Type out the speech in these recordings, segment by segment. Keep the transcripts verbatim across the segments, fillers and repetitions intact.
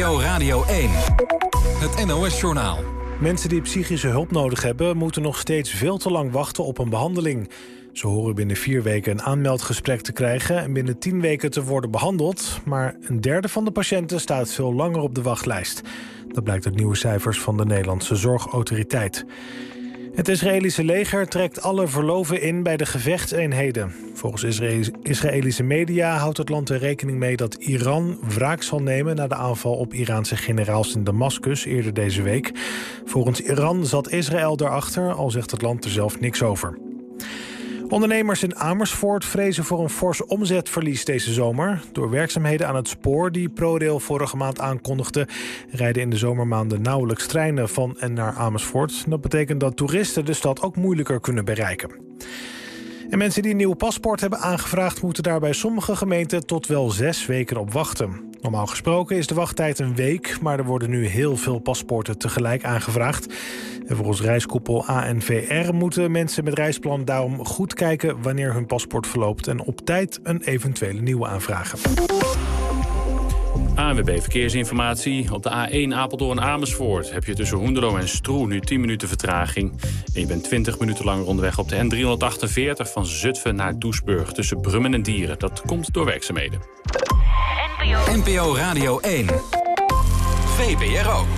O Radio één. Het N O S-journaal. Mensen die psychische hulp nodig hebben, moeten nog steeds veel te lang wachten op een behandeling. Ze horen binnen vier weken een aanmeldgesprek te krijgen en binnen tien weken te worden behandeld. Maar een derde van de patiënten staat veel langer op de wachtlijst. Dat blijkt uit nieuwe cijfers van de Nederlandse Zorgautoriteit. Het Israëlische leger trekt alle verloven in bij de gevechtseenheden. Volgens Israël- Israëlische media houdt het land er rekening mee dat Iran wraak zal nemen na de aanval op Iraanse generaals in Damascus eerder deze week. Volgens Iran zat Israël daarachter, al zegt het land er zelf niks over. Ondernemers in Amersfoort vrezen voor een fors omzetverlies deze zomer. Door werkzaamheden aan het spoor die ProRail vorige maand aankondigde, rijden in de zomermaanden nauwelijks treinen van en naar Amersfoort. Dat betekent dat toeristen de stad ook moeilijker kunnen bereiken. En mensen die een nieuw paspoort hebben aangevraagd, moeten daar bij sommige gemeenten tot wel zes weken op wachten. Normaal gesproken is de wachttijd een week, maar er worden nu heel veel paspoorten tegelijk aangevraagd. En volgens reiskoepel A N V R moeten mensen met reisplan daarom goed kijken wanneer hun paspoort verloopt en op tijd een eventuele nieuwe aanvragen. A N W B Verkeersinformatie. Op de A één Apeldoorn-Amersfoort heb je tussen Hoenderloo en Stroe nu tien minuten vertraging. En je bent twintig minuten langer onderweg op de N driehonderdachtenveertig van Zutphen naar Doesburg tussen Brummen en Dieren. Dat komt door werkzaamheden. N P O Radio één. V P R O.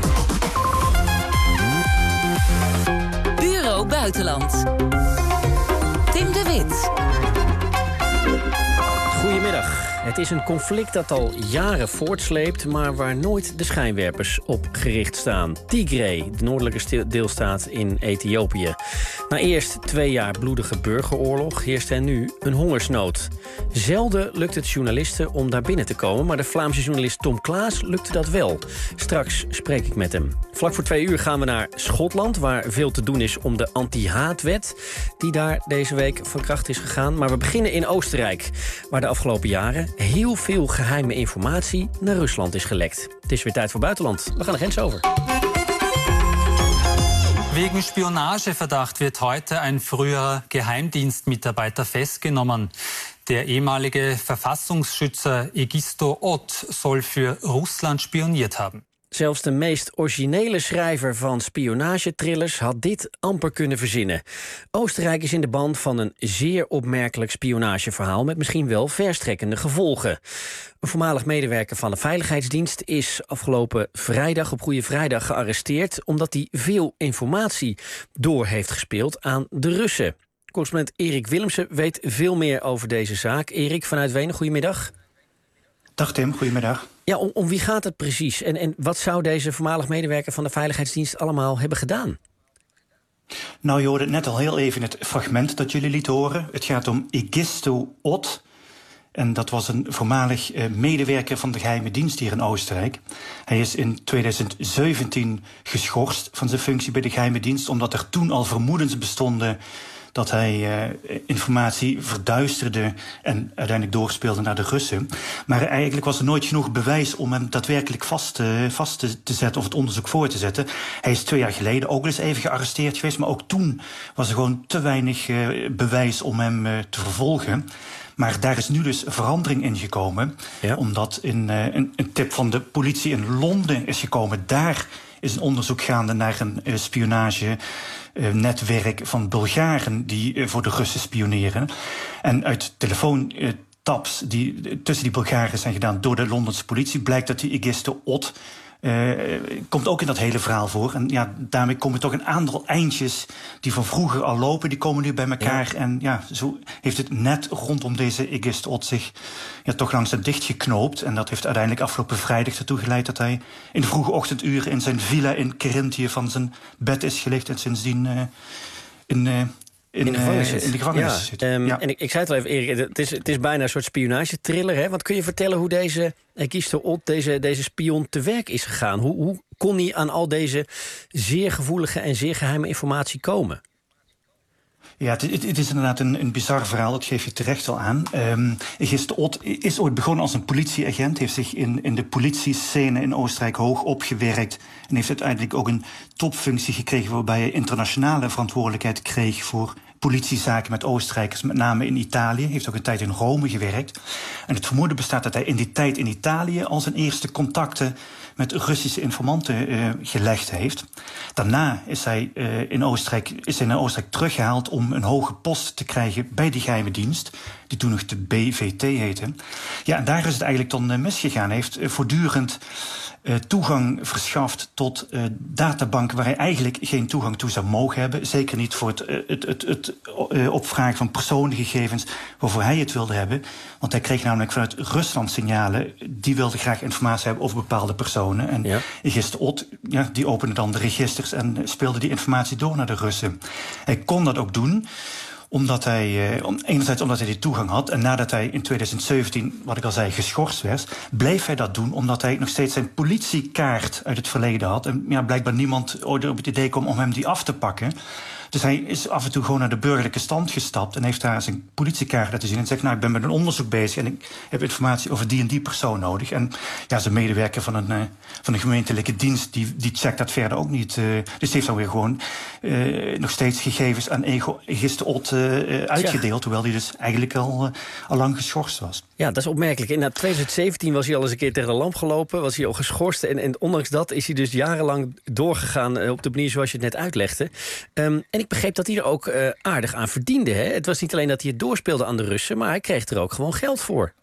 Bureau Buitenland. Tim de Wit. Goedemiddag. Het is een conflict dat al jaren voortsleept, maar waar nooit de schijnwerpers op gericht staan. Tigray, de noordelijke deelstaat in Ethiopië. Na eerst twee jaar bloedige burgeroorlog heerst er nu een hongersnood. Zelden lukt het journalisten om daar binnen te komen, maar de Vlaamse journalist Tom Klaas lukte dat wel. Straks spreek ik met hem. Vlak voor twee uur gaan we naar Schotland, waar veel te doen is om de anti-haatwet die daar deze week van kracht is gegaan. Maar we beginnen in Oostenrijk, waar de afgelopen jaren heel veel geheime informatie naar Rusland is gelekt. Het is weer tijd voor buitenland. We gaan de grens over. Wegen Spionageverdacht wird heute ein früherer Geheimdienstmitarbeiter festgenommen. Der ehemalige Verfassungsschützer Egisto Ott soll für Russland spioniert haben. Zelfs de meest originele schrijver van spionagetrillers had dit amper kunnen verzinnen. Oostenrijk is in de band van een zeer opmerkelijk spionageverhaal met misschien wel verstrekkende gevolgen. Een voormalig medewerker van de Veiligheidsdienst is afgelopen vrijdag op Goede Vrijdag gearresteerd omdat hij veel informatie door heeft gespeeld aan de Russen. Correspondent Erik Willemsen weet veel meer over deze zaak. Erik vanuit Wenen, goedemiddag. Dag Tim, goedemiddag. Ja, om, om wie gaat het precies? En, en wat zou deze voormalig medewerker van de Veiligheidsdienst allemaal hebben gedaan? Nou, je hoorde net al heel even het fragment dat jullie lieten horen. Het gaat om Egisto Ott. En dat was een voormalig uh, medewerker van de geheime dienst hier in Oostenrijk. Hij is in tweeduizend zeventien geschorst van zijn functie bij de geheime dienst, omdat er toen al vermoedens bestonden dat hij uh, informatie verduisterde en uiteindelijk doorspeelde naar de Russen. Maar eigenlijk was er nooit genoeg bewijs om hem daadwerkelijk vast, uh, vast te, te zetten of het onderzoek voor te zetten. Hij is twee jaar geleden ook eens even gearresteerd geweest, maar ook toen was er gewoon te weinig uh, bewijs om hem uh, te vervolgen. Maar daar is nu dus verandering in gekomen. Ja. Omdat in, uh, een, een tip van de politie in Londen is gekomen. Daar is een onderzoek gaande naar een uh, spionage Uh, netwerk van Bulgaren die uh, voor de Russen spioneren. En uit telefoontaps uh, die uh, tussen die Bulgaren zijn gedaan door de Londense politie blijkt dat die Egisto Ott Uh, komt ook in dat hele verhaal voor. En ja, daarmee komen toch een aantal eindjes die van vroeger al lopen, die komen nu bij elkaar. Ja. En ja, zo heeft het net rondom deze Egisto Ott zich ja, toch langzaam dichtgeknoopt. En dat heeft uiteindelijk afgelopen vrijdag ertoe geleid dat hij in de vroege ochtenduren in zijn villa in Carinthië van zijn bed is gelegd en sindsdien uh, in Uh, In, in de gevangenis, uh, in de gevangenis ja, zit. Um, ja. En ik, ik zei het al even, Erik, het is, het is bijna een soort spionagetriller. Hè? Want kun je vertellen hoe deze Egisto Ott, deze, deze spion, te werk is gegaan? Hoe, hoe kon hij aan al deze zeer gevoelige en zeer geheime informatie komen? Ja, het, het, het is inderdaad een, een bizar verhaal, dat geef je terecht al aan. Um, Egisto Ott is ooit begonnen als een politieagent, heeft zich in, in de politiescène in Oostenrijk hoog opgewerkt en heeft uiteindelijk ook een topfunctie gekregen waarbij hij internationale verantwoordelijkheid kreeg voor politiezaken met Oostenrijkers, met name in Italië. Heeft ook een tijd in Rome gewerkt. En het vermoeden bestaat dat hij in die tijd in Italië al zijn eerste contacten met Russische informanten uh, gelegd heeft. Daarna is hij, uh, in Oostenrijk, is hij naar Oostenrijk teruggehaald om een hoge post te krijgen bij die geheime dienst, die toen nog de B V T heette. Ja, en daar is het eigenlijk dan uh, misgegaan. Hij heeft uh, voortdurend uh, toegang verschaft tot uh, databanken waar hij eigenlijk geen toegang toe zou mogen hebben. Zeker niet voor het, uh, het, het, het uh, opvragen van persoonsgegevens waarvoor hij het wilde hebben. Want hij kreeg namelijk vanuit Rusland signalen. Die wilde graag informatie hebben over bepaalde personen. En ja. Egisto Ott, ja, die opende dan de registers en speelde die informatie door naar de Russen. Hij kon dat ook doen omdat hij, eh, enerzijds omdat hij die toegang had. En nadat hij in tweeduizend zeventien, wat ik al zei, geschorst werd, bleef hij dat doen omdat hij nog steeds zijn politiekaart uit het verleden had. En ja, blijkbaar niemand ooit op het idee kwam om hem die af te pakken. Dus hij is af en toe gewoon naar de burgerlijke stand gestapt en heeft daar zijn politiekaart laten zien en zegt, nou, ik ben met een onderzoek bezig en ik heb informatie over die en die persoon nodig. En ja, zijn medewerker van een, uh, van een gemeentelijke dienst, die, die checkt dat verder ook niet. Uh, dus heeft dan weer gewoon uh, nog steeds gegevens aan Egisto Ott uh, uitgedeeld, ja. Terwijl hij dus eigenlijk al, uh, al lang geschorst was. Ja, dat is opmerkelijk. In tweeduizend zeventien was hij al eens een keer tegen de lamp gelopen, was hij al geschorst. En, en ondanks dat is hij dus jarenlang doorgegaan op de manier zoals je het net uitlegde. Um, en ik begreep dat hij er ook uh, aardig aan verdiende. Hè? Het was niet alleen dat hij het doorspeelde aan de Russen, maar hij kreeg er ook gewoon geld voor.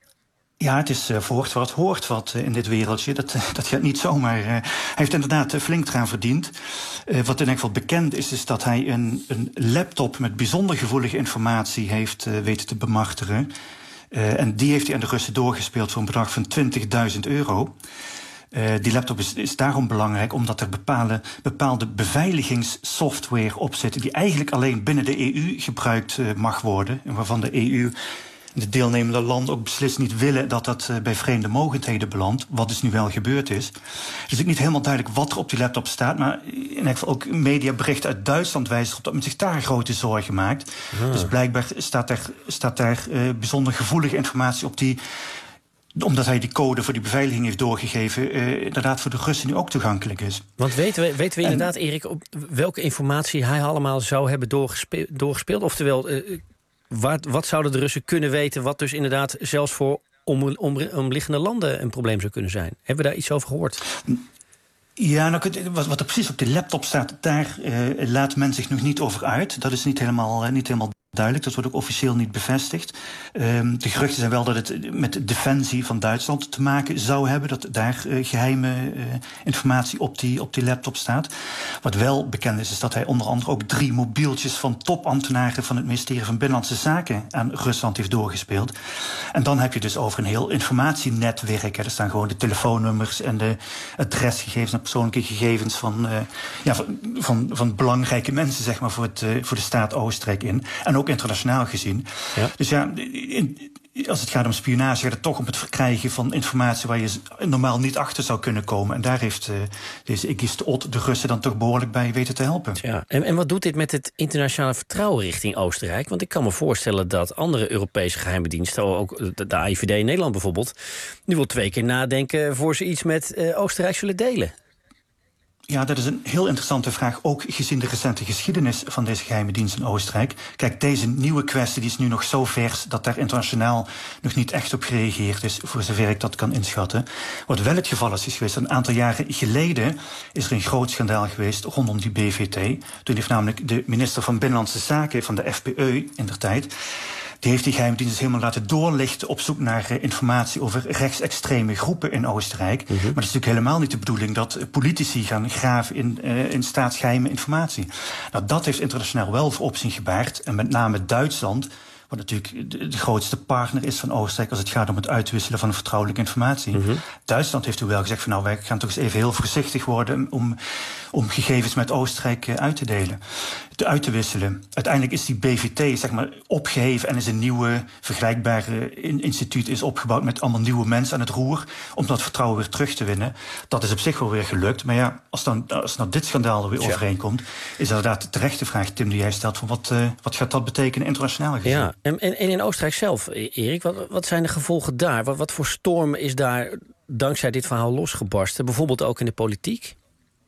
Ja, het is uh, voort wat hoort wat uh, in dit wereldje. Dat, uh, dat gaat niet zomaar. Uh, hij heeft inderdaad uh, flink eraan verdiend. Uh, wat in ieder geval bekend is, is dat hij een, een laptop met bijzonder gevoelige informatie heeft uh, weten te bemachtigen. Uh, en die heeft hij aan de Russen doorgespeeld voor een bedrag van twintigduizend euro. Uh, die laptop is, is daarom belangrijk omdat er bepaalde, bepaalde beveiligingssoftware op zit die eigenlijk alleen binnen de E U gebruikt uh, mag worden. En waarvan de E U en de deelnemende landen ook beslist niet willen dat dat uh, bij vreemde mogendheden belandt. Wat dus nu wel gebeurd is. Het is ook niet helemaal duidelijk wat er op die laptop staat. Maar in ieder geval ook mediaberichten uit Duitsland wijzen erop dat men zich daar grote zorgen maakt. Ja. Dus blijkbaar staat daar, staat daar uh, bijzonder gevoelige informatie op die, omdat hij die code voor die beveiliging heeft doorgegeven, uh, inderdaad voor de Russen nu ook toegankelijk is. Want weten we, weten we en, inderdaad, Erik, op welke informatie hij allemaal zou hebben doorgespeeld? doorgespeeld? Oftewel, uh, wat, wat zouden de Russen kunnen weten, wat dus inderdaad zelfs voor om, om, omliggende landen een probleem zou kunnen zijn? Hebben we daar iets over gehoord? Ja, nou, wat, wat er precies op die laptop staat, daar uh, laat men zich nog niet over uit. Dat is niet helemaal, uh, niet helemaal duidelijk. Dat wordt ook officieel niet bevestigd. Um, de geruchten zijn wel dat het met de defensie van Duitsland te maken zou hebben. Dat daar uh, geheime uh, informatie op die, op die laptop staat. Wat wel bekend is, is dat hij onder andere ook drie mobieltjes van topambtenaren van het ministerie van Binnenlandse Zaken aan Rusland heeft doorgespeeld. En dan heb je dus over een heel informatienetwerk. Hè. Er staan gewoon de telefoonnummers en de adresgegevens en persoonlijke gegevens van, uh, ja, van, van, van belangrijke mensen, zeg maar, voor, het, uh, voor de staat Oostenrijk in. En ook internationaal gezien. Ja. Dus ja, in, als het gaat om spionage, gaat het toch om het verkrijgen van informatie waar je normaal niet achter zou kunnen komen. En daar heeft uh, deze Egisto Ott de Russen dan toch behoorlijk bij weten te helpen. Ja. En, en wat doet dit met het internationale vertrouwen richting Oostenrijk? Want ik kan me voorstellen dat andere Europese geheime diensten, ook de, de A I V D in Nederland bijvoorbeeld, nu wel twee keer nadenken voor ze iets met uh, Oostenrijk zullen delen. Ja, dat is een heel interessante vraag, ook gezien de recente geschiedenis van deze geheime dienst in Oostenrijk. Kijk, deze nieuwe kwestie die is nu nog zo vers dat daar internationaal nog niet echt op gereageerd is, voor zover ik dat kan inschatten. Wat wel het geval is, is geweest, een aantal jaren geleden is er een groot schandaal geweest rondom die B V T. Toen heeft namelijk de minister van Binnenlandse Zaken van de F P Ö indertijd, die heeft die geheime dienst dus helemaal laten doorlichten op zoek naar uh, informatie over rechtsextreme groepen in Oostenrijk. Mm-hmm. Maar het is natuurlijk helemaal niet de bedoeling dat uh, politici gaan graven in, uh, in staatsgeheime informatie. Nou, dat heeft internationaal wel voor opzien gebaard. En met name Duitsland, wat natuurlijk de, de grootste partner is van Oostenrijk als het gaat om het uitwisselen van vertrouwelijke informatie. Mm-hmm. Duitsland heeft toen wel gezegd van nou, wij gaan toch eens even heel voorzichtig worden om, om gegevens met Oostenrijk uh, uit te delen. Te uit te wisselen. Uiteindelijk is die B V T, zeg maar, opgeheven en is een nieuwe vergelijkbare in, instituut is opgebouwd met allemaal nieuwe mensen aan het roer om dat vertrouwen weer terug te winnen. Dat is op zich wel weer gelukt. Maar ja, als dan als nou dit schandaal er weer ja. overheen komt, is inderdaad de terechte vraag, Tim, die jij stelt, van wat, uh, wat gaat dat betekenen internationaal gezien? Ja, en, en in Oostenrijk zelf, Erik, wat, wat zijn de gevolgen daar? Wat, wat voor storm is daar dankzij dit verhaal losgebarsten? Bijvoorbeeld ook in de politiek?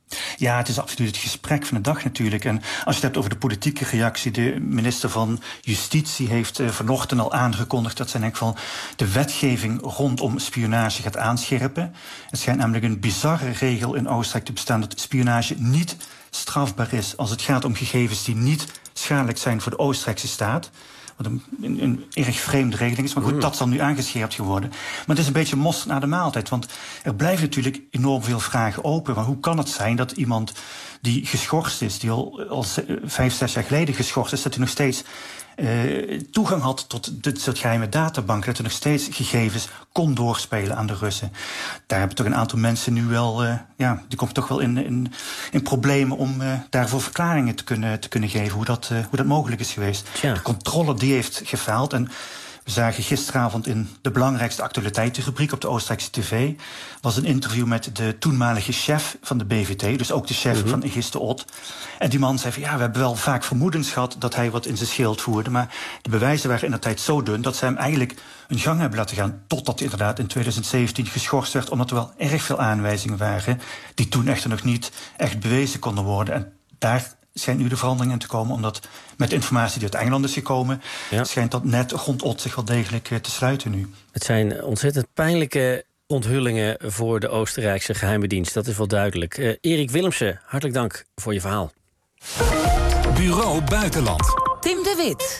Ja, het is absoluut het gesprek van de dag natuurlijk. En als je het hebt over de politieke reactie, de minister van Justitie heeft uh, vanochtend al aangekondigd dat ze in ieder geval de wetgeving rondom spionage gaat aanscherpen. Het schijnt namelijk een bizarre regel in Oostenrijk te bestaan dat spionage niet strafbaar is als het gaat om gegevens die niet schadelijk zijn voor de Oostenrijkse staat. Wat een, een, een erg vreemde regeling is. Maar goed, dat zal nu aangescherpt geworden. Maar het is een beetje mosterd na de maaltijd. Want er blijven natuurlijk enorm veel vragen open. Maar hoe kan het zijn dat iemand die geschorst is, die al, al vijf, zes jaar geleden geschorst is, dat hij nog steeds uh, toegang had tot dit soort geheime databanken, dat hij nog steeds gegevens kon doorspelen aan de Russen. Daar hebben toch een aantal mensen nu wel, uh, ja, die komen toch wel in, in, in problemen om uh, daarvoor verklaringen te kunnen, te kunnen geven, hoe dat, uh, hoe dat mogelijk is geweest. Tja. De controle die heeft gefaald. En we zagen gisteravond in de belangrijkste actualiteitenrubriek op de Oostenrijkse tv was een interview met de toenmalige chef van de B V T, dus ook de chef mm-hmm. van Egisto Ott. En die man zei van ja, we hebben wel vaak vermoedens gehad dat hij wat in zijn schild voerde, maar de bewijzen waren in de tijd zo dun dat ze hem eigenlijk een gang hebben laten gaan, totdat hij inderdaad in twintig zeventien geschorst werd, omdat er wel erg veel aanwijzingen waren die toen echter nog niet echt bewezen konden worden. En daar schijnt nu de verandering in te komen, omdat met de informatie die uit Engeland is gekomen, ja. schijnt dat net rond Ott zich wel degelijk uh, te sluiten nu. Het zijn ontzettend pijnlijke onthullingen voor de Oostenrijkse geheime dienst. Dat is wel duidelijk. Uh, Erik Willemsen, hartelijk dank voor je verhaal. Bureau Buitenland. Tim de Wit.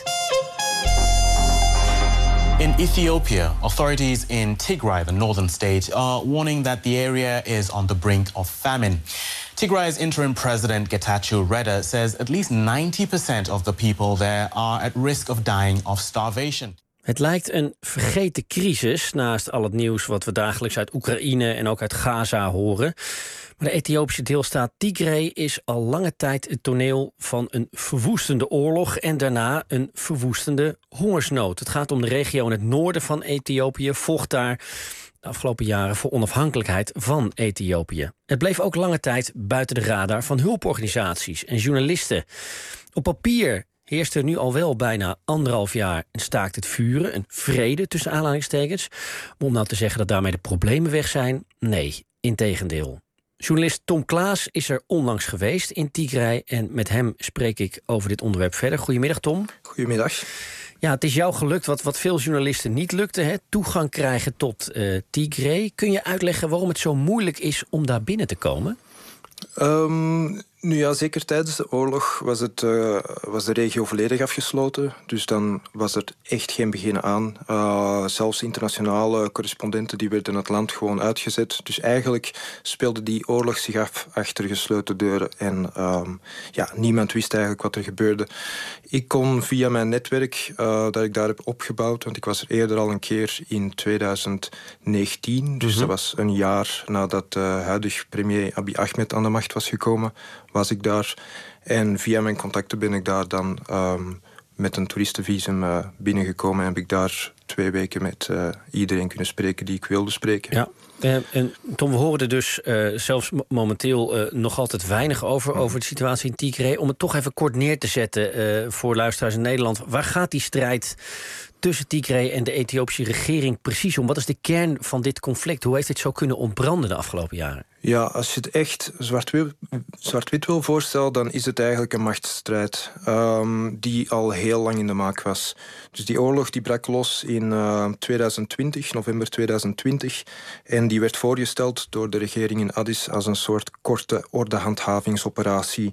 In Ethiopia, authorities in Tigray, the northern state, are warning that the area is on the brink of famine. Tigray's interim president Getachew Reda says at least ninety percent of the people there are at risk of dying of starvation. Het lijkt een vergeten crisis naast al het nieuws wat we dagelijks uit Oekraïne en ook uit Gaza horen. Maar de Ethiopische deelstaat Tigray is al lange tijd het toneel van een verwoestende oorlog en daarna een verwoestende hongersnood. Het gaat om de regio in het noorden van Ethiopië, vocht daar de afgelopen jaren voor onafhankelijkheid van Ethiopië. Het bleef ook lange tijd buiten de radar van hulporganisaties en journalisten. Op papier heerst er nu al wel bijna anderhalf jaar een staakt het vuren, een vrede tussen aanhalingstekens. Maar om nou te zeggen dat daarmee de problemen weg zijn, nee, integendeel. Journalist Tom Klaas is er onlangs geweest in Tigray en met hem spreek ik over dit onderwerp verder. Goedemiddag, Tom. Goedemiddag. Ja, het is jou gelukt wat, wat veel journalisten niet lukte, hè? Toegang krijgen tot uh, Tigray. Kun je uitleggen waarom het zo moeilijk is om daar binnen te komen? Um, nu ja, zeker tijdens de oorlog was, het, uh, was de regio volledig afgesloten. Dus dan was er echt geen begin aan. Uh, zelfs internationale correspondenten die werden het land gewoon uitgezet. Dus eigenlijk speelde die oorlog zich af achter gesloten deuren. En um, ja, niemand wist eigenlijk wat er gebeurde. Ik kon via mijn netwerk uh, dat ik daar heb opgebouwd, want ik was er eerder al een keer in twintig negentien. Dus mm-hmm. dat was een jaar nadat de uh, huidige premier Abiy Ahmed aan de macht was gekomen, was ik daar. En via mijn contacten ben ik daar dan um, met een toeristenvisum uh, binnengekomen en heb ik daar twee weken met uh, iedereen kunnen spreken die ik wilde spreken. Ja. Uh, en Tom, we horen er dus uh, zelfs momenteel uh, nog altijd weinig over, mm. over de situatie in Tigray. Om het toch even kort neer te zetten uh, voor luisteraars in Nederland. Waar gaat die strijd tussen Tigray en de Ethiopische regering precies om? Wat is de kern van dit conflict? Hoe heeft dit zo kunnen ontbranden de afgelopen jaren? Ja, als je het echt zwart-wit, zwart-wit wil voorstellen, dan is het eigenlijk een machtsstrijd um, die al heel lang in de maak was. Dus die oorlog die brak los in uh, twintig twintig, november twintig twintig. En die werd voorgesteld door de regering in Addis als een soort korte ordehandhavingsoperatie.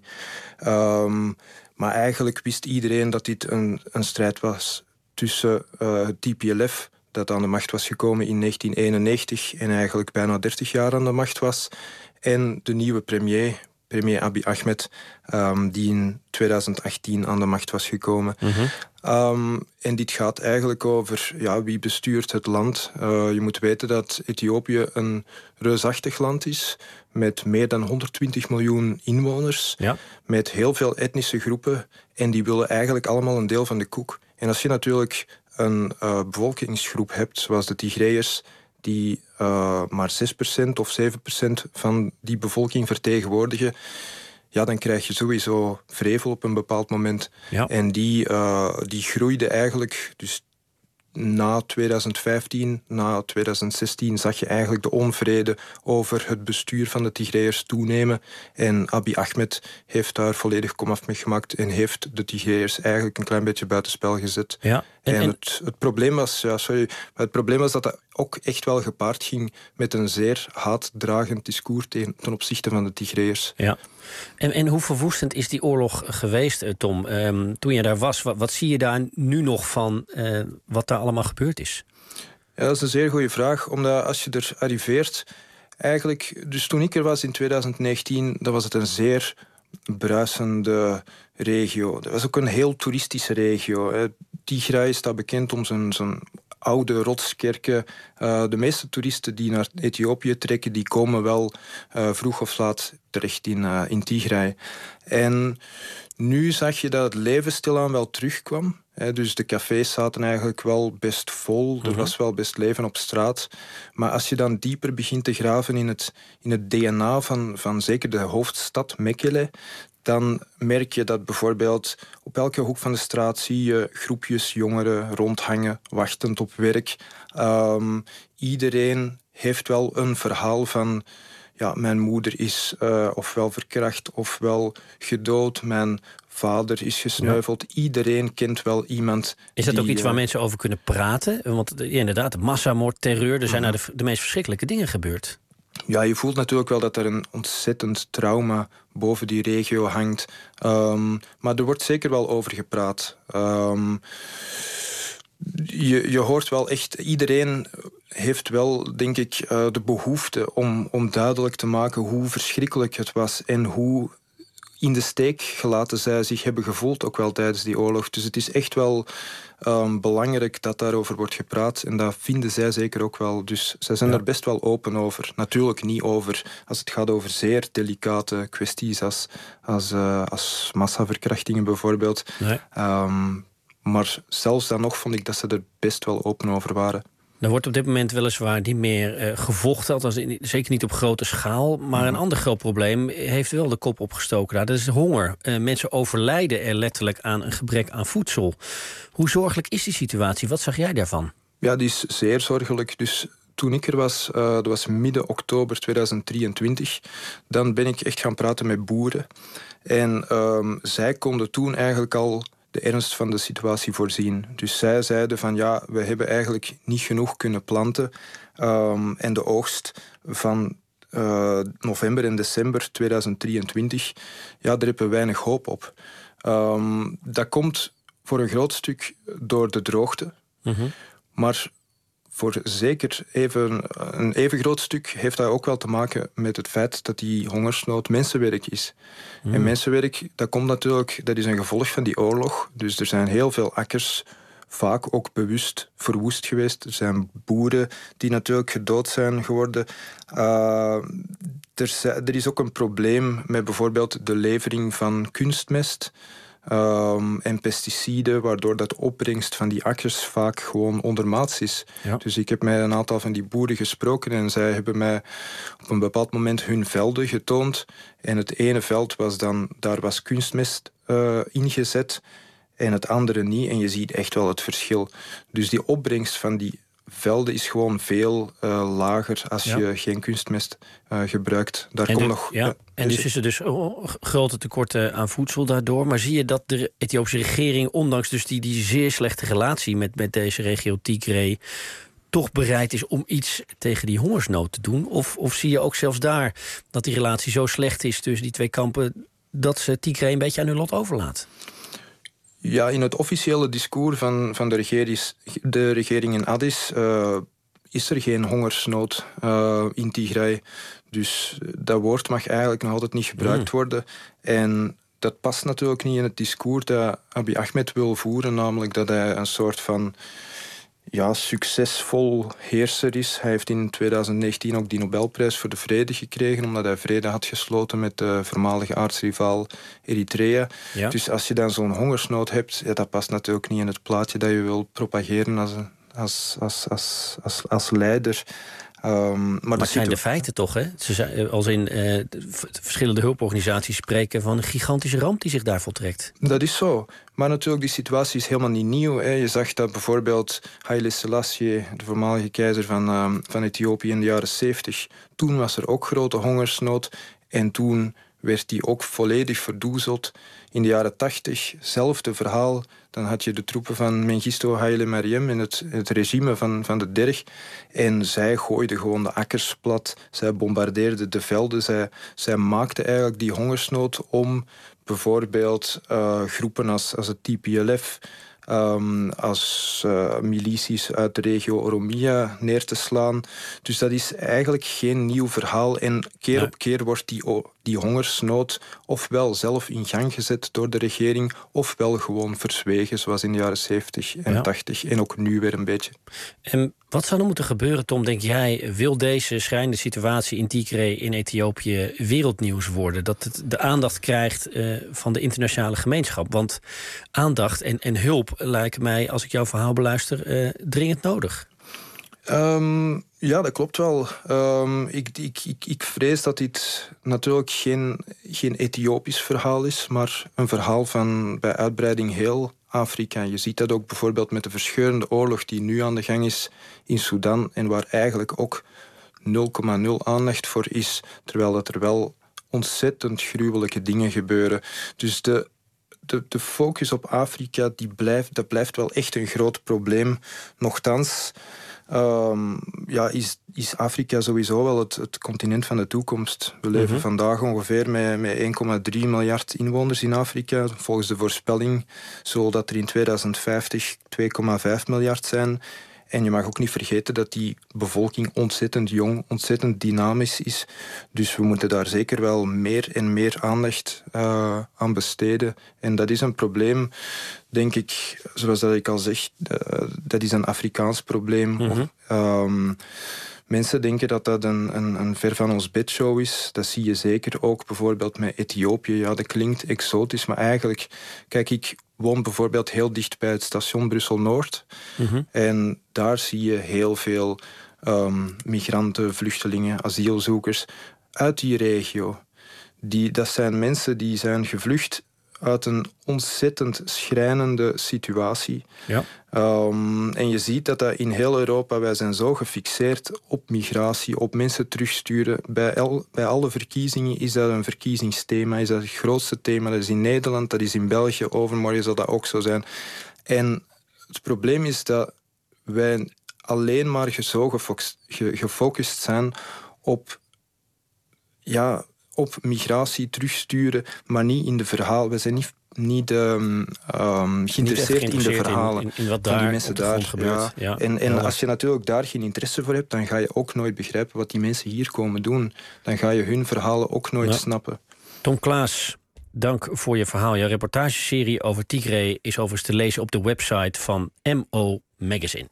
Um, maar eigenlijk wist iedereen dat dit een, een strijd was tussen uh, het T P L F, dat aan de macht was gekomen in negentien eenennegentig en eigenlijk bijna dertig jaar aan de macht was, en de nieuwe premier, premier Abiy Ahmed, um, die in twintig achttien aan de macht was gekomen. Mm-hmm. Um, en dit gaat eigenlijk over ja, wie bestuurt het land. Uh, je moet weten dat Ethiopië een reusachtig land is met meer dan honderdtwintig miljoen inwoners, ja. met heel veel etnische groepen, en die willen eigenlijk allemaal een deel van de koek. En als je natuurlijk een uh, bevolkingsgroep hebt, zoals de Tigrayers, die uh, maar zes procent of zeven procent van die bevolking vertegenwoordigen, ja, dan krijg je sowieso vrevel op een bepaald moment. Ja. En die, uh, die groeide eigenlijk, dus na twintig vijftien, na twintig zestien zag je eigenlijk de onvrede over het bestuur van de Tigreërs toenemen. En Abiy Ahmed heeft daar volledig komaf mee gemaakt en heeft de Tigreërs eigenlijk een klein beetje buitenspel gezet. Ja, en, en, en... Het, het probleem was, ja, sorry, maar het probleem was dat dat ook echt wel gepaard ging met een zeer haatdragend discours ten, ten opzichte van de Tigreërs. Ja. En, en hoe verwoestend is die oorlog geweest, Tom? Um, toen je daar was, wat, wat zie je daar nu nog van uh, wat daar allemaal gebeurd is? Ja, dat is een zeer goede vraag, omdat als je er arriveert, eigenlijk, dus toen ik er was in twintig negentien, dan was het een zeer bruisende regio. Dat was ook een heel toeristische regio. Hè. Tigray staat bekend om zijn, zijn oude rotskerken. Uh, de meeste toeristen die naar Ethiopië trekken, die komen wel uh, vroeg of laat terecht in, uh, in Tigray. En nu zag je dat het leven stilaan wel terugkwam. He, dus de cafés zaten eigenlijk wel best vol. Er was wel best leven op straat. Maar als je dan dieper begint te graven in het, in het D N A van, van zeker de hoofdstad Mekele, dan merk je dat bijvoorbeeld op elke hoek van de straat zie je groepjes jongeren rondhangen, wachtend op werk. Um, iedereen heeft wel een verhaal van, ja, mijn moeder is uh, ofwel verkracht ofwel gedood, mijn vader is gesneuveld. Ja. Iedereen kent wel iemand. Is dat die, ook iets waar uh, mensen over kunnen praten? Want ja, inderdaad, massamoord, terreur, er zijn nou de, de meest verschrikkelijke dingen gebeurd. Ja, je voelt natuurlijk wel dat er een ontzettend trauma boven die regio hangt. Um, maar er wordt zeker wel over gepraat. Um, je, je hoort wel echt, iedereen heeft wel, denk ik, uh, de behoefte om, om duidelijk te maken hoe verschrikkelijk het was en hoe in de steek gelaten zij zich hebben gevoeld, ook wel tijdens die oorlog. Dus het is echt wel um, belangrijk dat daarover wordt gepraat. En dat vinden zij zeker ook wel. Dus zij zijn ja. daar best wel open over. Natuurlijk niet over als het gaat over zeer delicate kwesties als, als, uh, als massaverkrachtingen bijvoorbeeld. Nee. Um, maar zelfs dan nog vond ik dat ze er best wel open over waren. Er wordt op dit moment weliswaar niet meer uh, gevochten, althans in, zeker niet op grote schaal. Maar een ander groot probleem heeft wel de kop opgestoken daar. Dat is honger. Uh, mensen overlijden er letterlijk aan een gebrek aan voedsel. Hoe zorgelijk is die situatie? Wat zag jij daarvan? Ja, die is zeer zorgelijk. Dus toen ik er was, uh, dat was midden oktober tweeduizend drieëntwintig... dan ben ik echt gaan praten met boeren. En um, zij konden toen eigenlijk al de ernst van de situatie voorzien. Dus zij zeiden van ja, we hebben eigenlijk niet genoeg kunnen planten. Um, en de oogst van uh, november en december tweeduizend drieëntwintig, ja, daar hebben we weinig hoop op. Um, dat komt voor een groot stuk door de droogte. Mm-hmm. Maar voor zeker even, een even groot stuk heeft dat ook wel te maken met het feit dat die hongersnood mensenwerk is. Mm. En mensenwerk, dat komt natuurlijk, dat is een gevolg van die oorlog. Dus er zijn heel veel akkers, vaak ook bewust verwoest geweest. Er zijn boeren die natuurlijk gedood zijn geworden. Uh, er, er is ook een probleem met bijvoorbeeld de levering van kunstmest. Um, en pesticiden, waardoor dat de opbrengst van die akkers vaak gewoon ondermaats is. Ja. Dus ik heb met een aantal van die boeren gesproken en zij hebben mij op een bepaald moment hun velden getoond. En het ene veld was dan, daar was kunstmest uh, ingezet en het andere niet. En je ziet echt wel het verschil. Dus die opbrengst van die velden is gewoon veel uh, lager als ja. je geen kunstmest uh, gebruikt. Daar en komt de, nog... Ja. Ja, en dus is er dus oh, grote tekorten aan voedsel daardoor. Maar zie je dat de Ethiopische regering, ondanks dus die, die zeer slechte relatie met, met deze regio Tigray, toch bereid is om iets tegen die hongersnood te doen? Of, of zie je ook zelfs daar dat die relatie zo slecht is tussen die twee kampen dat ze Tigray een beetje aan hun lot overlaat? Ja, in het officiële discours van, van de, regering, de regering in Addis uh, is er geen hongersnood uh, in Tigray. Dus dat woord mag eigenlijk nog altijd niet gebruikt mm. worden. En dat past natuurlijk niet in het discours dat Abiy Ahmed wil voeren, namelijk dat hij een soort van ja, succesvol heerser is. Hij heeft in tweeduizend negentien ook die Nobelprijs voor de Vrede gekregen, omdat hij vrede had gesloten met de voormalige aartsrivaal Eritrea. Ja. Dus als je dan zo'n hongersnood hebt, ja, dat past natuurlijk niet in het plaatje dat je wil propageren als, als, als, als, als, als leider. Um, maar maar het zijn situ- de feiten toch, hè? Ze zijn, als in uh, verschillende hulporganisaties spreken van een gigantische ramp die zich daar voltrekt. Dat is zo. Maar natuurlijk, die situatie is helemaal niet nieuw. Hè. Je zag dat bijvoorbeeld Haile Selassie, de voormalige keizer van, uh, van Ethiopië in de jaren zeventig... toen was er ook grote hongersnood en toen werd die ook volledig verdoezeld. In de jaren tachtig, hetzelfde verhaal. Dan had je de troepen van Mengistu Haile Mariam in het, het regime van, van de Derg. En zij gooiden gewoon de akkers plat. Zij bombardeerden de velden. Zij, zij maakten eigenlijk die hongersnood om bijvoorbeeld uh, groepen als, als het T P L F... Um, als uh, milities uit de regio Oromia neer te slaan. Dus dat is eigenlijk geen nieuw verhaal. En keer ja. op keer wordt die, die hongersnood ofwel zelf in gang gezet door de regering, ofwel gewoon verzwegen, zoals in de jaren zeventig en ja. tachtig. En ook nu weer een beetje. En wat zou er moeten gebeuren, Tom, denk jij? Wil deze schrijnende situatie in Tigray in Ethiopië wereldnieuws worden? Dat het de aandacht krijgt uh, van de internationale gemeenschap? Want aandacht en, en hulp lijken mij, als ik jouw verhaal beluister, uh, dringend nodig. Um, ja, dat klopt wel. Um, ik, ik, ik, ik vrees dat dit natuurlijk geen, geen Ethiopisch verhaal is, maar een verhaal van bij uitbreiding heel Afrika. Je ziet dat ook bijvoorbeeld met de verscheurende oorlog die nu aan de gang is in Sudan en waar eigenlijk ook nul komma nul aandacht voor is, terwijl dat er wel ontzettend gruwelijke dingen gebeuren. Dus de De, de focus op Afrika, die blijft, dat blijft wel echt een groot probleem. Nochtans um, ja, is, is Afrika sowieso wel het, het continent van de toekomst. We leven mm-hmm. vandaag ongeveer met, met één komma drie miljard inwoners in Afrika. Volgens de voorspelling zal dat er in tweeduizend vijftig twee komma vijf miljard zijn. En je mag ook niet vergeten dat die bevolking ontzettend jong, ontzettend dynamisch is. Dus we moeten daar zeker wel meer en meer aandacht uh, aan besteden. En dat is een probleem, denk ik, zoals dat ik al zeg, uh, dat is een Afrikaans probleem. Mm-hmm. Um, Mensen denken dat dat een, een, een ver van ons bedshow is. Dat zie je zeker ook bijvoorbeeld met Ethiopië. Ja, dat klinkt exotisch, maar eigenlijk... Kijk, ik woon bijvoorbeeld heel dicht bij het station Brussel-Noord. Mm-hmm. En daar zie je heel veel um, migranten, vluchtelingen, asielzoekers uit die regio. Die, dat zijn mensen die zijn gevlucht uit een ontzettend schrijnende situatie. Ja. Um, en je ziet dat, dat in heel Europa, wij zijn zo gefixeerd op migratie, op mensen terugsturen. Bij, el, bij alle verkiezingen is dat een verkiezingsthema, is dat het grootste thema. Dat is in Nederland, dat is in België, overmorgen zal dat ook zo zijn. En het probleem is dat wij alleen maar zo gefocust, gefocust zijn op... ja. op migratie terugsturen, maar niet in de verhalen. We zijn niet, niet um, um, geïnteresseerd in de verhalen in, in, in wat van daar die mensen daar. Gebeurt. Ja. Ja. En, en ja. als je natuurlijk daar geen interesse voor hebt, dan ga je ook nooit begrijpen wat die mensen hier komen doen. Dan ga je hun verhalen ook nooit ja. snappen. Tom Klaas, dank voor je verhaal. Jouw reportageserie over Tigray is overigens te lezen op de website van M O Magazine.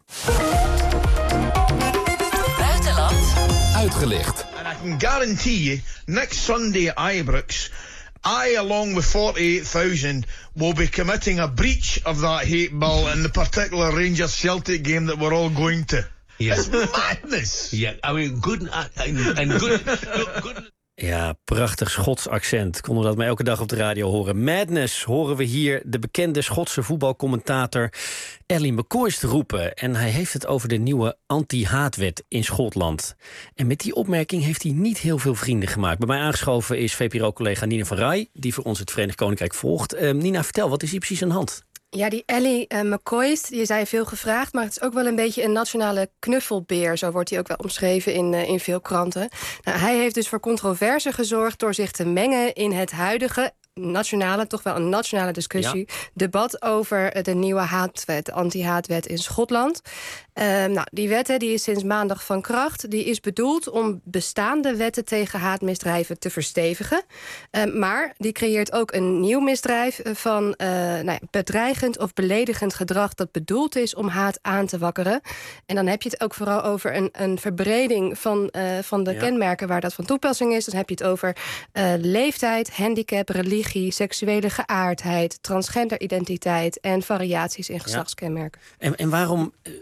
Buitenland uitgelicht. I can guarantee you, next Sunday at Ibrox, I, along with forty-eight thousand, will be committing a breach of that hate bill in the particular Rangers-Celtic game that we're all going to. Yeah. It's madness. Yeah, I mean, good and, and good, good. Ja, prachtig Schots accent. Konden we dat maar elke dag op de radio horen. Madness horen we hier de bekende Schotse voetbalcommentator Ally McCoist roepen. En hij heeft het over de nieuwe anti-haatwet in Schotland. En met die opmerking heeft hij niet heel veel vrienden gemaakt. Bij mij aangeschoven is V P R O-collega Nina van Rij, die voor ons het Verenigd Koninkrijk volgt. Uh, Nina, vertel, wat is hier precies aan de hand? Ja, die Ally uh, McCoist, die is hij veel gevraagd, maar het is ook wel een beetje een nationale knuffelbeer. Zo wordt hij ook wel omschreven in, uh, in veel kranten. Nou, hij heeft dus voor controverse gezorgd door zich te mengen in het huidige nationale, toch wel een nationale discussie, ja. debat over de nieuwe haatwet, de anti-haatwet in Schotland. Uh, nou, die wet hè, die is sinds maandag van kracht. Die is bedoeld om bestaande wetten tegen haatmisdrijven te verstevigen. Uh, maar die creëert ook een nieuw misdrijf van uh, nou ja, bedreigend of beledigend gedrag dat bedoeld is om haat aan te wakkeren. En dan heb je het ook vooral over een, een verbreding van, uh, van de ja. kenmerken waar dat van toepassing is. Dan heb je het over uh, leeftijd, handicap, religie, seksuele geaardheid, transgenderidentiteit en variaties in geslachtskenmerken. Ja. En, en waarom noemt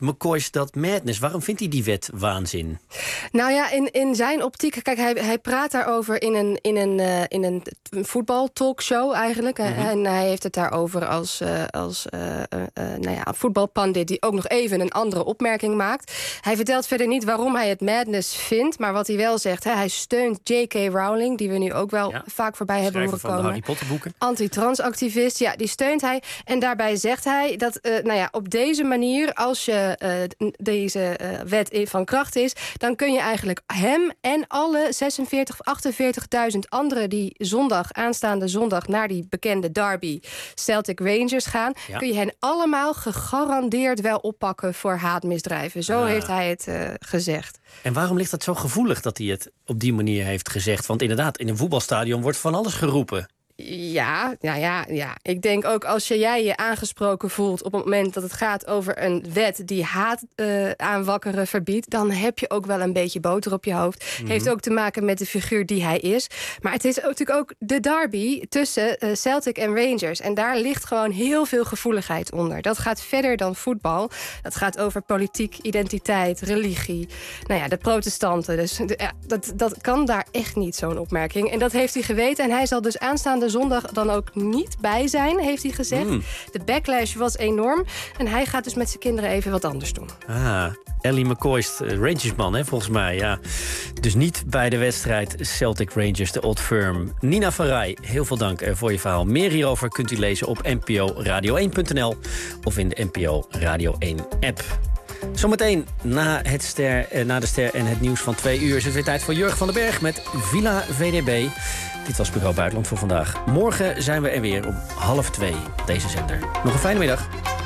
McCoys dat madness? Waarom vindt hij die wet waanzin? Nou ja, in, in zijn optiek... Kijk, hij, hij praat daarover in een, in een, uh, in een voetbaltalkshow eigenlijk. Mm-hmm. En hij heeft het daarover als, uh, als uh, uh, uh, nou ja, voetbalpandit... die ook nog even een andere opmerking maakt. Hij vertelt verder niet waarom hij het madness vindt... maar wat hij wel zegt, hè, hij steunt J K. Rowling... die we nu ook wel ja. vaak voorbij hebben horen van komen. De Harry Potter boeken. Anti-transactivist, ja, die steunt hij. En daarbij zegt hij dat uh, nou ja, op deze manier... als je uh, deze uh, wet van kracht is... dan kun je eigenlijk hem en alle zesenveertig of achtenveertigduizend anderen... die zondag, aanstaande zondag naar die bekende derby Celtic Rangers gaan... Ja. kun je hen allemaal gegarandeerd wel oppakken voor haatmisdrijven. Zo ah. heeft hij het uh, gezegd. En waarom ligt dat zo gevoelig dat hij het op die manier heeft gezegd? Want inderdaad, in een voetbalstadion wordt van alles geroepen. Ja, ja, ja, ja. Ik denk ook als je, jij je aangesproken voelt... op het moment dat het gaat over een wet die haat uh, aanwakkeren verbiedt... dan heb je ook wel een beetje boter op je hoofd. Mm-hmm. Heeft ook te maken met de figuur die hij is. Maar het is natuurlijk ook de derby tussen uh, Celtic en Rangers. En daar ligt gewoon heel veel gevoeligheid onder. Dat gaat verder dan voetbal. Dat gaat over politiek, identiteit, religie. Nou ja, de protestanten. Dus de, ja, dat, dat kan daar echt niet, zo'n opmerking. En dat heeft hij geweten. En hij zal dus aanstaande zondag dan ook niet bij zijn, heeft hij gezegd. Mm. De backlash was enorm. En hij gaat dus met zijn kinderen even wat anders doen. Ah, Ellie McCoy's Rangersman, hè, volgens mij. Ja. Dus niet bij de wedstrijd Celtic Rangers, de Old Firm. Nina van Rij, heel veel dank voor je verhaal. Meer hierover kunt u lezen op n p o radio één punt n l of in de N P O Radio één app. Zometeen na, het ster, eh, na de ster en het nieuws van twee uur... is het weer tijd voor Jurgen van den Berg met Villa V D B. Dit was Bureau Buitenland voor vandaag. Morgen zijn we er weer om half twee op deze zender. Nog een fijne middag.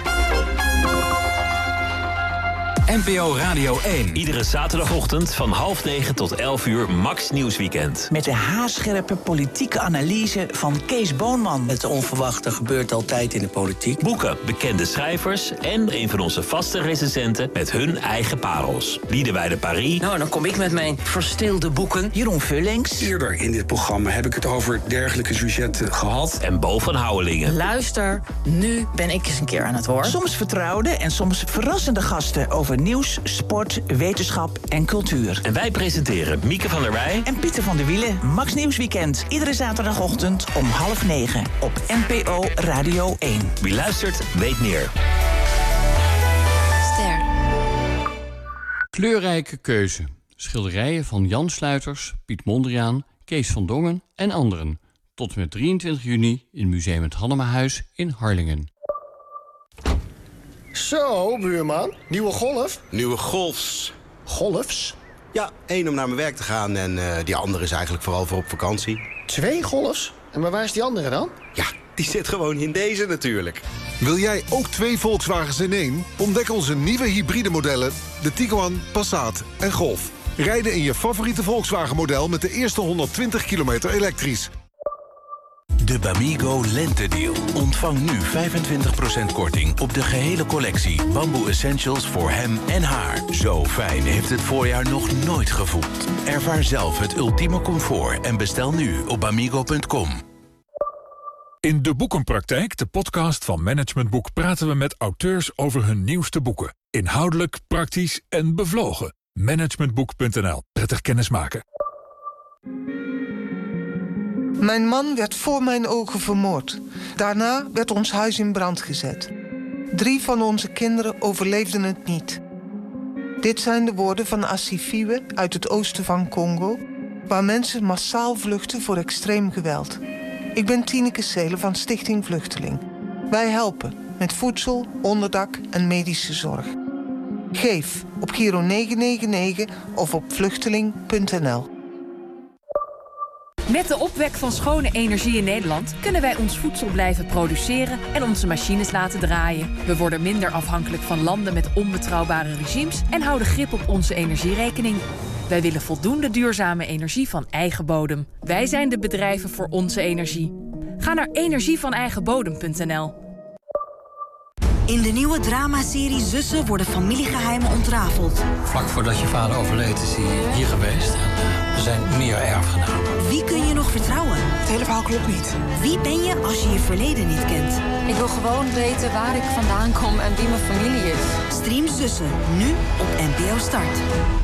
N P O Radio één. Iedere zaterdagochtend van half negen tot elf uur Max Nieuwsweekend. Met de haarscherpe politieke analyse van Kees Boonman. Het onverwachte gebeurt altijd in de politiek. Boeken, bekende schrijvers en een van onze vaste recensenten met hun eigen parels. Liederwijde Paris. Nou, dan kom ik met mijn verstilde boeken. Jeroen Vullings. Eerder in dit programma heb ik het over dergelijke sujetten gehad. En Bo van Houwelingen. Luister, nu ben ik eens een keer aan het woord. Soms vertrouwde en soms verrassende gasten over nieuws, sport, wetenschap en cultuur. En wij presenteren Mieke van der Wij en Pieter van der Wielen. Max Nieuwsweekend. Iedere zaterdagochtend om half negen op N P O Radio één. Wie luistert, weet meer. Ster. Kleurrijke keuze. Schilderijen van Jan Sluiters, Piet Mondriaan, Kees van Dongen en anderen. Tot en met drieëntwintig juni in Museum het Hannemahuis in Harlingen. Zo, buurman. Nieuwe golf? Nieuwe golfs. Golfs? Ja, één om naar mijn werk te gaan en uh, die andere is eigenlijk vooral voor op vakantie. Twee golfs? En maar waar is die andere dan? Ja, die zit gewoon in deze natuurlijk. Wil jij ook twee Volkswagens in één? Ontdek onze nieuwe hybride modellen, de Tiguan, Passat en Golf. Rijden in je favoriete Volkswagen model met de eerste honderdtwintig kilometer elektrisch. De Bamigo Lentedeal. Ontvang nu vijfentwintig procent korting op de gehele collectie Bamboo Essentials voor hem en haar. Zo fijn heeft het voorjaar nog nooit gevoeld. Ervaar zelf het ultieme comfort en bestel nu op bamigo punt com. In De Boekenpraktijk, de podcast van Management Boek, praten we met auteurs over hun nieuwste boeken. Inhoudelijk, praktisch en bevlogen. managementboek punt n l. Prettig kennismaken. Mijn man werd voor mijn ogen vermoord. Daarna werd ons huis in brand gezet. Drie van onze kinderen overleefden het niet. Dit zijn de woorden van Asifiwe uit het oosten van Congo, waar mensen massaal vluchten voor extreem geweld. Ik ben Tineke Seelen van Stichting Vluchteling. Wij helpen met voedsel, onderdak en medische zorg. Geef op Giro negen negen negen of op vluchteling punt n l. Met de opwek van schone energie in Nederland kunnen wij ons voedsel blijven produceren en onze machines laten draaien. We worden minder afhankelijk van landen met onbetrouwbare regimes en houden grip op onze energierekening. Wij willen voldoende duurzame energie van eigen bodem. Wij zijn de bedrijven voor onze energie. Ga naar energie van eigen bodem punt n l. In de nieuwe dramaserie Zussen worden familiegeheimen ontrafeld. Vlak voordat je vader overleed is hij hier geweest. En uh, er zijn meer erfgenamen. Wie kun je nog vertrouwen? Het hele verhaal klopt niet. Wie ben je als je je verleden niet kent? Ik wil gewoon weten waar ik vandaan kom en wie mijn familie is. Stream Zussen, nu op N P O Start.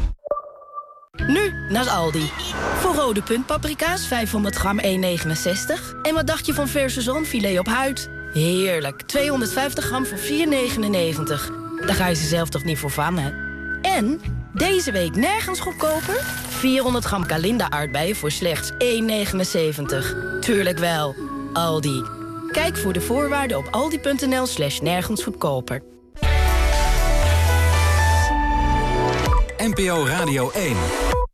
Nu naar Aldi. Voor rode puntpaprika's vijfhonderd gram één negenenzestig. En wat dacht je van verse zalmfilet op huid? Heerlijk, tweehonderdvijftig gram voor vier negenennegentig. Daar ga je ze zelf toch niet voor vangen? En deze week nergens goedkoper? vierhonderd gram Kalinda aardbeien voor slechts één negenenzeventig. Tuurlijk wel, Aldi. Kijk voor de voorwaarden op aldi.nl slash nergens goedkoper. N P O Radio één.